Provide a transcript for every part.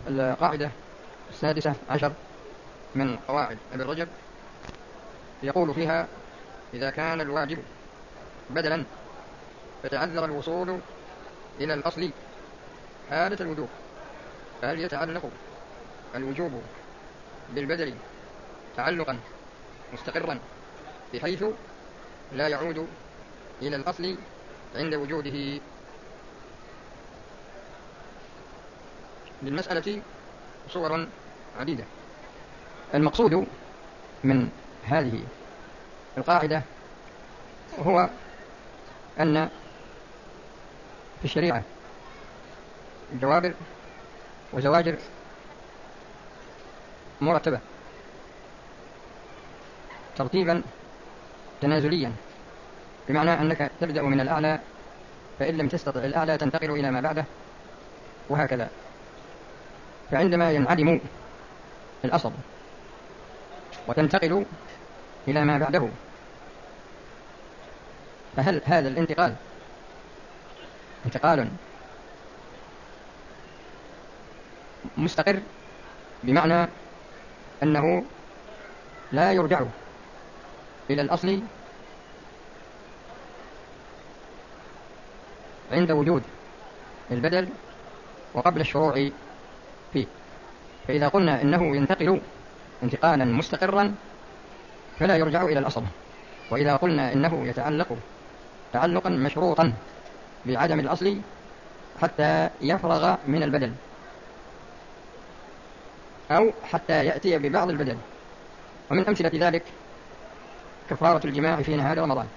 القاعدة 16 من قواعد ابن رجب يقول فيها: إذا كان الواجب بدلا فتعذر الوصول إلى الأصل حالة الوجوب، فهل يتعلق الوجوب بالبدل تعلقا مستقرا بحيث لا يعود إلى الأصل عند وجوده؟ للمسألة صور عديدة. المقصود من هذه القاعدة هو أن في الشريعة جوابر وزواجر مرتبة ترتيبا تنازليا، بمعنى أنك تبدأ من الأعلى، فإن لم تستطع الأعلى تنتقل إلى ما بعده، وهكذا. فعندما ينعدم الأصل وتنتقل إلى ما بعده، فهل هذا الانتقال انتقال مستقر، بمعنى أنه لا يرجع إلى الأصل عند وجود البدل وقبل الشروع فيه؟ فإذا قلنا إنه ينتقل انتقالا مستقرا فلا يرجع إلى الأصل، وإذا قلنا إنه يتعلق تعلقا مشروطا بعدم الأصل حتى يفرغ من البدل أو حتى يأتي ببعض البدل. ومن أمثلة ذلك كفارة الجماع في نهار رمضان،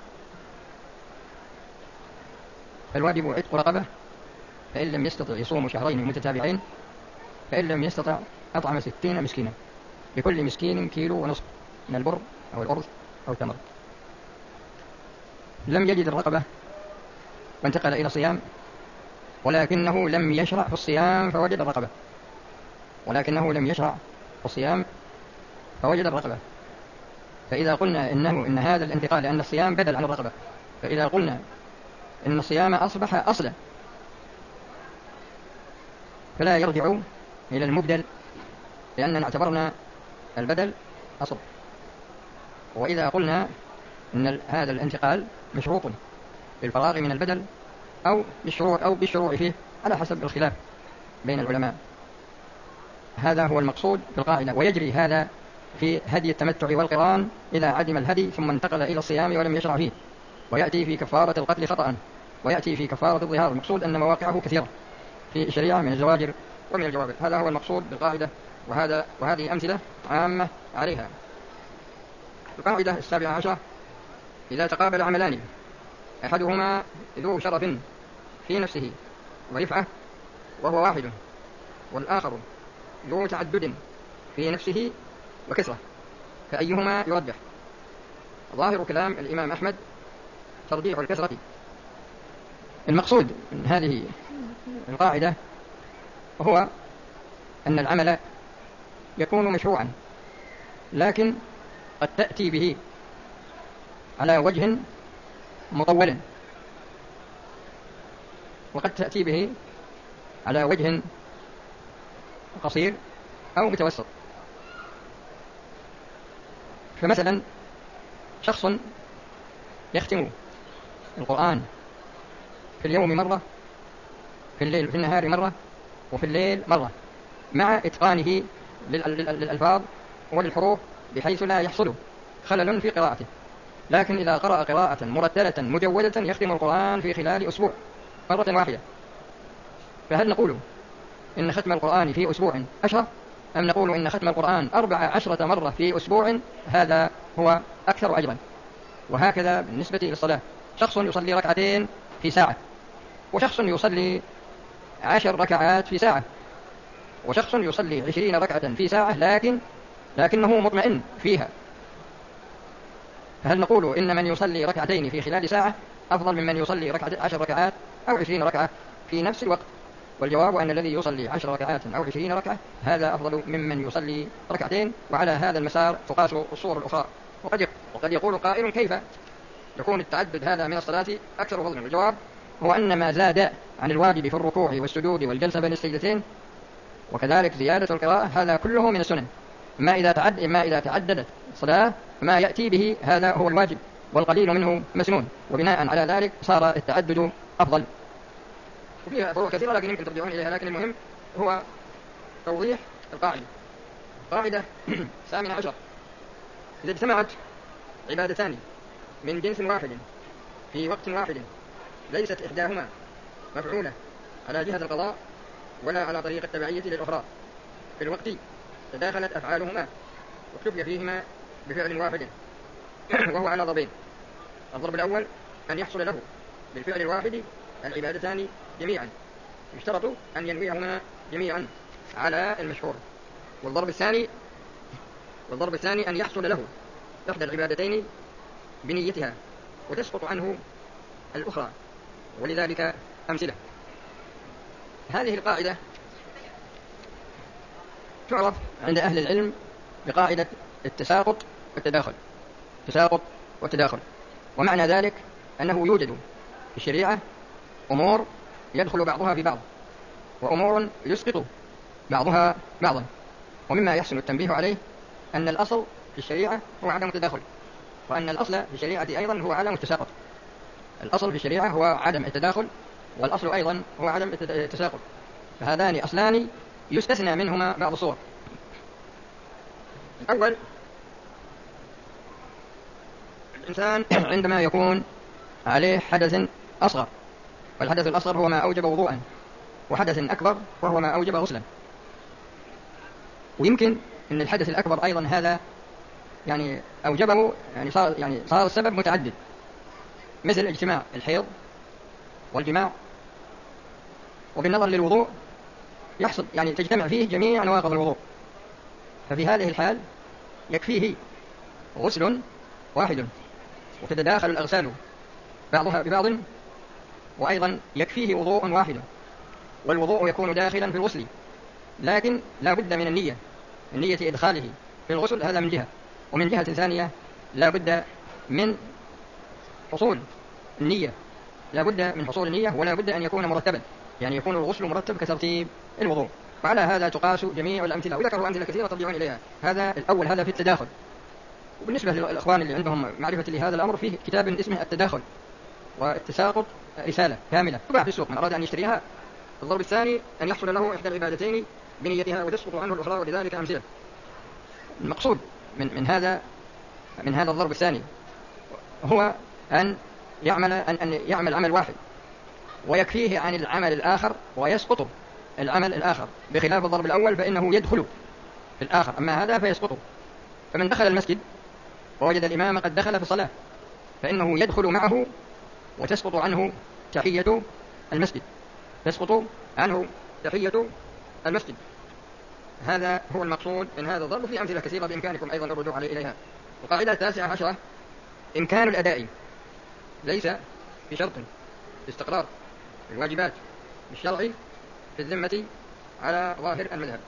فالواجب عتق رقبة، فإن لم يستطع يصوم شهرين متتابعين، فإن لم يستطع أطعم 60 مسكينا، لكل مسكين كيلو ونصف من البر أو الأرز أو التمر. لم يجد الرقبة وانتقل إلى الصيام، ولكنه لم يشرع في الصيام فوجد الرقبة، فإذا قلنا إن هذا الانتقال، لأن الصيام بدل عن الرقبة، فإذا قلنا إن الصيام أصبح أصلا فلا يرجع إلى المبدل، لأننا اعتبرنا البدل أصل. وإذا قلنا إن هذا الانتقال مشروط بالفراغ من البدل أو بالشروع فيه على حسب الخلاف بين العلماء. هذا هو المقصود في القاعدة. ويجري هذا في هدي التمتع والقران إذا عدم الهدي ثم انتقل إلى الصيام ولم يشرع فيه، ويأتي في كفارة القتل خطأ، ويأتي في كفارة الظهار. المقصود أن مواقعه كثيرة في الشريعة من الزواجر ومن الجوابر. هذا هو المقصود بالقاعدة، وهذه أمثلة عامة عليها. القاعدة 17: إذا تقابل عملان أحدهما ذو شرف في نفسه ورفعة وهو واحد، والآخر ذو تعدد في نفسه وكثرة، فأيهما يرجح؟ ظاهر كلام الإمام أحمد ترجيح الكثرة. المقصود من هذه القاعدة هو أن العمل يكون مشروعا، لكن قد تأتي به على وجه مطول، وقد تأتي به على وجه قصير أو متوسط. فمثلا شخص يختم القرآن في اليوم مرة، في النهار مرة، وفي الليل مرة، مع إتقانه للألفاظ وللحروف بحيث لا يحصل خلل في قراءته. لكن إذا قرأ قراءة مرتلة مجودة يختم القرآن في خلال أسبوع مرة واحدة، فهل نقول إن ختم القرآن في أسبوع أشرف، أم نقول إن ختم القرآن 14 مرة في أسبوع هذا هو أكثر أجرا؟ وهكذا بالنسبة للصلاة، شخص يصلي ركعتين في ساعة، وشخص يصلي 10 ركعات في ساعة، وشخص يصلي 20 ركعة في ساعة لكنه مطمئن فيها. فهل نقول إن من يصلي ركعتين في خلال ساعة أفضل ممن يصلي 10 ركعات أو 20 ركعة في نفس الوقت؟ والجواب أن الذي يصلي 10 ركعات أو 20 ركعة هذا أفضل ممن يصلي ركعتين. وعلى هذا المسار تقاس الصور الأخرى. وقد يقول قائل: كيف يكون التعدد هذا من الصلاة أكثر فضلا؟ الجواب هو أن ما زاد عن الواجب في الركوع والسجود والجلسة بين السجدتين وكذلك زيادة القراءة هذا كله من السنن. ما إذا تعددت الصلاة ما يأتي به هذا هو الواجب، والقليل منه مسنون، وبناء على ذلك صار التعدد أفضل. وفيها فروع كثيرة لكن يمكن ترجعون إليها، لكن المهم هو توضيح القاعدة. قاعدة 18: إذا اجتمعت عبادتان من جنس واحد في وقت واحد ليست إحداهما مفعولة على جهة القضاء ولا على طريق التبعية للأخرى في الوقت تداخلت أفعالهما واكتفي فيهما بفعل واحد وهو على ضربين. الضرب الأول أن يحصل له بالفعل الواحد العبادتان جميعا، يشترط أن ينويهما جميعا على المشهور. والضرب الثاني أن يحصل له إحدى العبادتين بنيتها وتسقط عنه الأخرى، ولذلك أمثلة. هذه القاعدة تعرف عند أهل العلم بقاعدة التساقط والتداخل. ومعنى ذلك أنه يوجد في الشريعة أمور يدخل بعضها في بعض، وأمور يسقط بعضها بعضا. ومما يحسن التنبيه عليه أن الأصل في الشريعة هو عدم التداخل، وأن الأصل في الشريعة أيضا هو عدم التساقط. الأصل في الشريعة هو عدم التداخل، والأصل أيضا هو عدم التساقط، فهذان أصلان يستثنى منهما بعض الصور. الأول: الإنسان عندما يكون عليه حدث أصغر، والحدث الأصغر هو ما أوجب وضوءا، وحدث أكبر وهو ما أوجب غسلا. ويمكن أن الحدث الأكبر أيضا هذا يعني أوجبه، صار السبب متعدد، مثل اجتماع الحيض والجماع. وبالنظر للوضوء يحصل تجتمع فيه جميع نواقض الوضوء، ففي هذه الحال يكفيه غسل واحد وتتداخل الأغسال بعضها ببعض، وأيضا يكفيه وضوء واحد، والوضوء يكون داخلا في الغسل، لكن لا بد من النية إدخاله في الغسل، هذا من جهة. ومن جهة ثانية لا بد من حصول النية، ولا بد أن يكون مرتبا، يكون الغسل مرتب كترتيب الوضوء. وعلى هذا تقاس جميع الأمثلة، وذكروا أمثلة كثيرة ترجعون إليها. هذا الأول، هذا في التداخل. وبالنسبة للأخوان اللي عندهم معرفة لهذا الأمر، فيه كتاب اسمه التداخل والتساقط، رسالة كاملة تباع في السوق من أراد أن يشتريها. الضرب الثاني أن يحصل له إحدى العبادتين بنيتها وتسقط عنه الأخرى، ولذلك أمثلة. المقصود من هذا الضرب الثاني هو أن يعمل عمل واحد ويكفيه عن العمل الآخر ويسقط العمل الآخر، بخلاف الضرب الأول فإنه يدخل في الآخر، أما هذا فيسقطه. فمن دخل المسجد ووجد الإمام قد دخل في الصلاة فإنه يدخل معه وتسقط عنه تحية المسجد. هذا هو المقصود من هذا الضرب. في أمثلة كثيرة بإمكانكم أيضا الرجوع إليها. القاعدة 19: إمكان الأداء ليس بشرط استقرار الواجبات بالشرع في الذمة على ظاهر المذهب.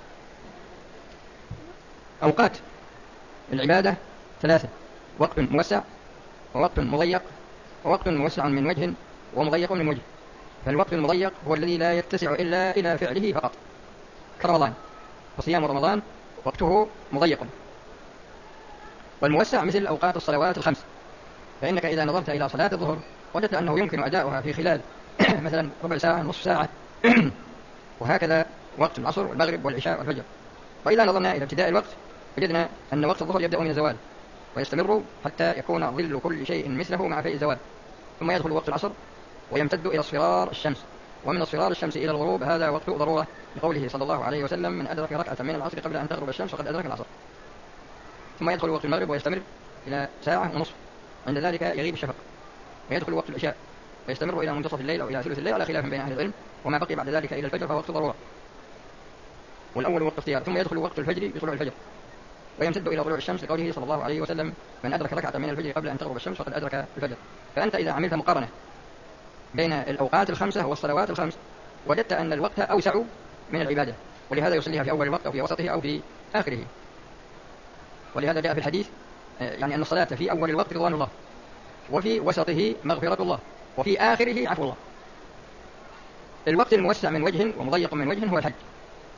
أوقات العبادة 3: وقت موسع، ووقت مضيق، ووقت موسع من وجه ومضيق من وجه. فالوقت المضيق هو الذي لا يتسع إلا إلى فعله فقط، كرمضان، فصيام رمضان وقته مضيق. والموسع مثل أوقات الصلوات الخمس، فإنك إذا نظرت إلى صلاة الظهر وجدت أنه يمكن أداؤها في خلال مثلا ربع ساعة، نصف ساعة، وهكذا وقت العصر والمغرب والعشاء والفجر. وإذا نظرنا إلى ابتداء الوقت وجدنا أن وقت الظهر يبدأ من الزوال ويستمر حتى يكون ظل كل شيء مثله مع فيء الزوال، ثم يدخل وقت العصر ويمتد إلى اصفرار الشمس، ومن اصفرار الشمس إلى الغروب هذا وقت ضرورة، لقوله صلى الله عليه وسلم: من أدرك ركعة من العصر قبل أن تغرب الشمس فقد أدرك العصر. ثم يدخل وقت المغرب ويستمر إلى ساعة ونصف، عند ذلك يغيب الشفق، ويدخل وقت العشاء ويستمر إلى منتصف الليل أو إلى ثلث الليل على خلاف بين أهل العلم، وما بقي بعد ذلك إلى الفجر فهو وقت ضرورة، والأول وقت اختيار. ثم يدخل وقت الفجر بطلوع الفجر ويمتد إلى طلوع الشمس، لقوله صلى الله عليه وسلم: من أدرك ركعة من الفجر قبل أن تغرب الشمس فقد أدرك الفجر. فأنت إذا عملت مقارنة بين الأوقات الخمسة والصلوات الخمس وجدت أن الوقت أوسع من العبادة، ولهذا يصليها في أول الوقت أو في وسطه أو في آخره. ولهذا جاء في الحديث أن الصلاة في أول الوقت رضوان الله، وفي وسطه مغفرة الله، وفي آخره عفو الله. الوقت الموسع من وجه ومضيق من وجه هو الحج،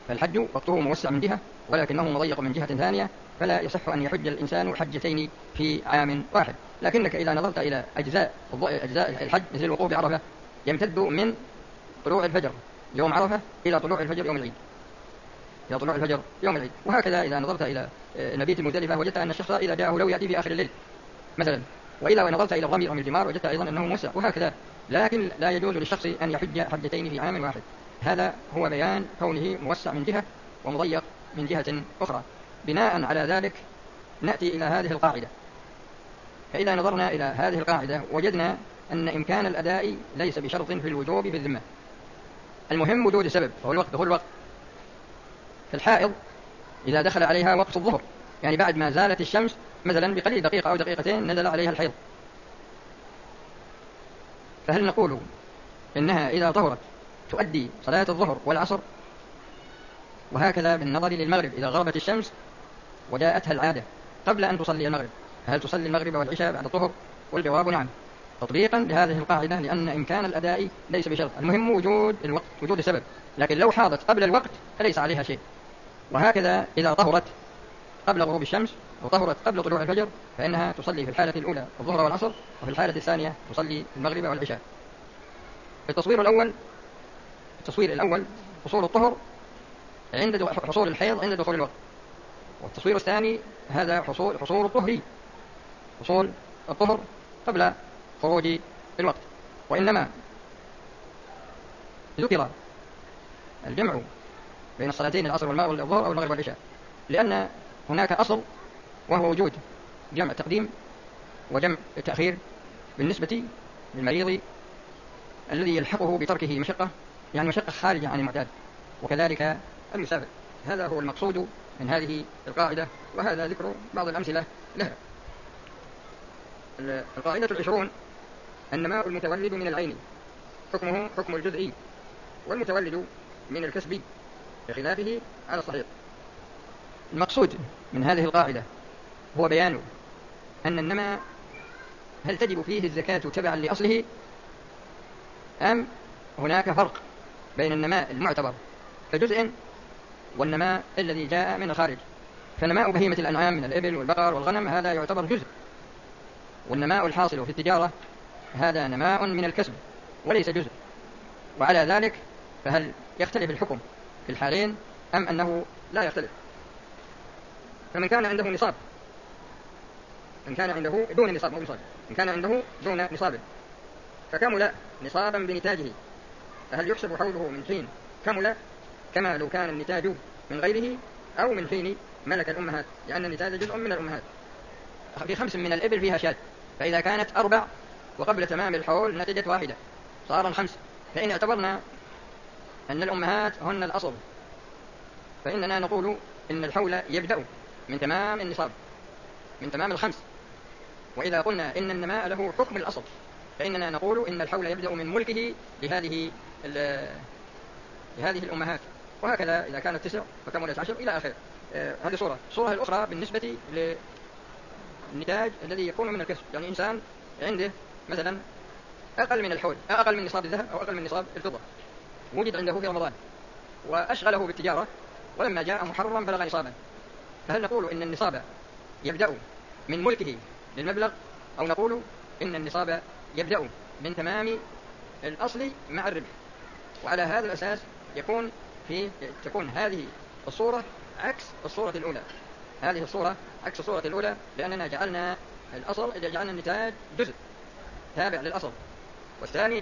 فالحج وقته موسع من جهة ولكنه مضيق من جهة ثانية، فلا يصح أن يحج الإنسان حجتين في عام واحد. لكنك إذا نظرت إلى أجزاء الحج مثل الوقوف بعرفة يمتد من طلوع الفجر يوم عرفة إلى طلوع الفجر يوم العيد، إلى طلوع الفجر يوم العيد. وهكذا إذا نظرت إلى مبيت المزدلفة وجدت أن الشخص إذا جاءه لو يأتي في آخر الليل مثلا، وإذا نظرت إلى الرمي رمي الجمار وجدت أيضا أنه موسع، وهكذا. لكن لا يجوز للشخص أن يحج حجتين في عام واحد. هذا هو بيان كونه موسع من جهة ومضيق من جهة أخرى. بناء على ذلك نأتي إلى هذه القاعدة. فإذا نظرنا إلى هذه القاعدة وجدنا أن إمكان الأداء ليس بشرط في الوجوب في الذمة، المهم وجود سبب وهو الوقت، دخول الوقت. في الحائض إذا دخل عليها وقت الظهر، يعني بعد ما زالت الشمس مثلا بقليل دقيقة أو دقيقتين نزل عليها الحيض، فهل نقول إنها إذا طهرت تؤدي صلاة الظهر والعصر؟ وهكذا بالنظر للمغرب إذا غربت الشمس وجاءتها العادة قبل أن تصلي المغرب، هل تصلي المغرب والعشاء بعد الظهر؟ والجواب نعم، تطبيقا لهذه القاعدة، لأن إمكان الأداء ليس بشرط، المهم وجود الوقت، وجود السبب. لكن لو حاضت قبل الوقت فليس عليها شيء. وهكذا إذا طهرت قبل غروب الشمس أو طهرت قبل طلوع الفجر فإنها تصلي في الحالة الأولى الظهر والعصر، وفي الحالة الثانية تصلي المغرب والعشاء. التصوير الأول حصول الطهر عند حصول الحيض عند دخول الوقت، والتصوير الثاني هذا حصول الطهر قبل خروج الوقت. وإنما ذكر الجمع بين الصلاتين العصر والظهر أو المغرب والعشاء لأن هناك أصل وهو وجود جمع التقديم وجمع التأخير بالنسبة للمريض الذي يلحقه بتركه مشقة، يعني مشقة خارجة عن المعتاد، وكذلك المسافر. هذا هو المقصود من هذه القاعدة، وهذا ذكر بعض الأمثلة لها. القاعدة 20: النماء المتولد من العين حكمه حكم الجزئي، والمتولد من الكسب بخلافه على الصحيح. المقصود من هذه القاعدة هو بيان أن النماء هل تجب فيه الزكاة تبعا لأصله، أم هناك فرق بين النماء المعتبر كجزء والنماء الذي جاء من الخارج. فنماء بهيمة الأنعام من الإبل والبقر والغنم هذا يعتبر جزء، والنماء الحاصل في التجارة هذا نماء من الكسب وليس جزء. وعلى ذلك فهل يختلف الحكم في الحالين أم أنه لا يختلف؟ فمن كان عنده نصاب، إن كان عنده دون نصاب إن كان عنده دون نصاب فكمل نصابا بنتاجه، فهل يحسب حوله من حين كمل كما لو كان النتاج من غيره أو من حين ملك الأمهات، لأن النتاج جزء من الأمهات. في 5 من الإبل فيها شاة، فإذا كانت 4 وقبل تمام الحول نتجت 1 صار 5، فإن اعتبرنا أن الأمهات هن الأصل فإننا نقول إن الحول يبدأ من تمام النصاب، من تمام 5. وإذا قلنا إن النماء له حكم الأصل فإننا نقول إن الحول يبدأ من ملكه لهذه الأمهات، وهكذا إذا كانت 9 فكملت 10 إلى آخره. هذه الصورة الأخرى بالنسبة للنتاج الذي يكون من الكسب، يعني إنسان عنده مثلا أقل من الحول، أقل من نصاب الذهب أو أقل من نصاب الفضة، وجد عنده في رمضان وأشغله بالتجارة، ولما جاء محرم بلغ نصابا، فهل نقول إن النصاب يبدأ من ملكه للمبلغ، أو نقول إن النصاب يبدأ من تمام الأصل مع الربح؟ وعلى هذا الأساس تكون هذه الصورة عكس الصورة الأولى. هذه الصورة عكس الصورة الأولى لأننا جعلنا النتاج جزء تابع للأصل، والثاني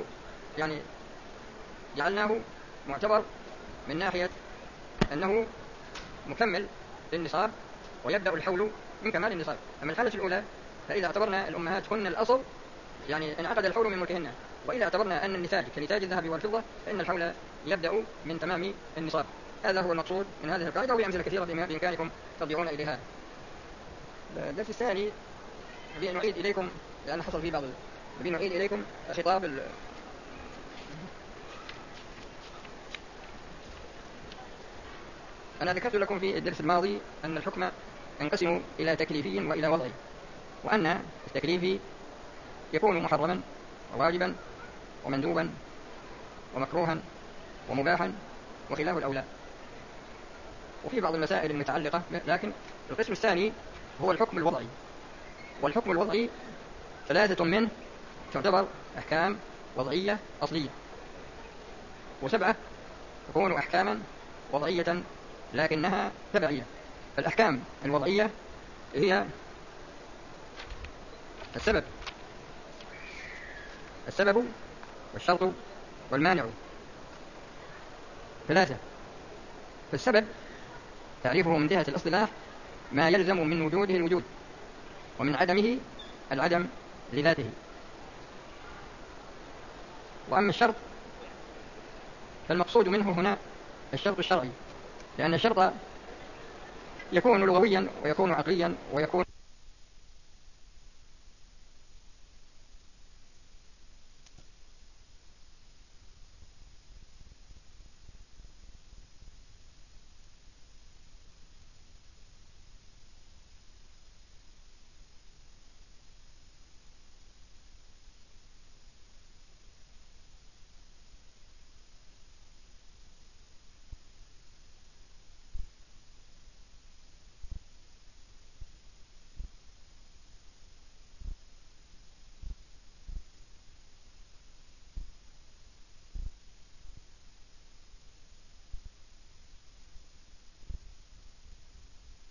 جعلناه معتبر من ناحية أنه مكمل للنصاب ويبدأ الحول من كمال النصاب. أما الحالة الأولى فإذا اعتبرنا الأمهات هن الأصل يعني انعقد الحول من ملكهن، وإذا اعتبرنا أن النتاج كنتاج الذهب والفضة فإن الحول يبدأ من تمام النصاب. هذا هو المقصود من هذه القاعدة، وهي أمثلة كثيرة بإمكانكم ترجعون إليها. الدرس الثاني نعيد إليكم لأن حصل فيه نعيد إليكم خطاب أنا ذكرت لكم في الدرس الماضي أن الحكم ينقسم إلى تكليفي وإلى وضعي، وأن التكليفي يكون محرما وواجبا ومندوبا ومكروها ومباحا وخلاف الأولى. وفي بعض المسائل المتعلقة، لكن القسم الثاني هو الحكم الوضعي. والحكم الوضعي 3 منه تعتبر أحكام وضعية أصلية، و7 تكون أحكاما وضعية لكنها تبعية. الأحكام الوضعية هي السبب والشرط والمانع 3. فالسبب تعريفه من جهة الاصطلاح ما يلزم من وجوده الوجود، ومن عدمه العدم لذاته. وأما الشرط فالمقصود منه هنا الشرط الشرعي، لأن الشرط يكون لغويا ويكون عقليا ويكون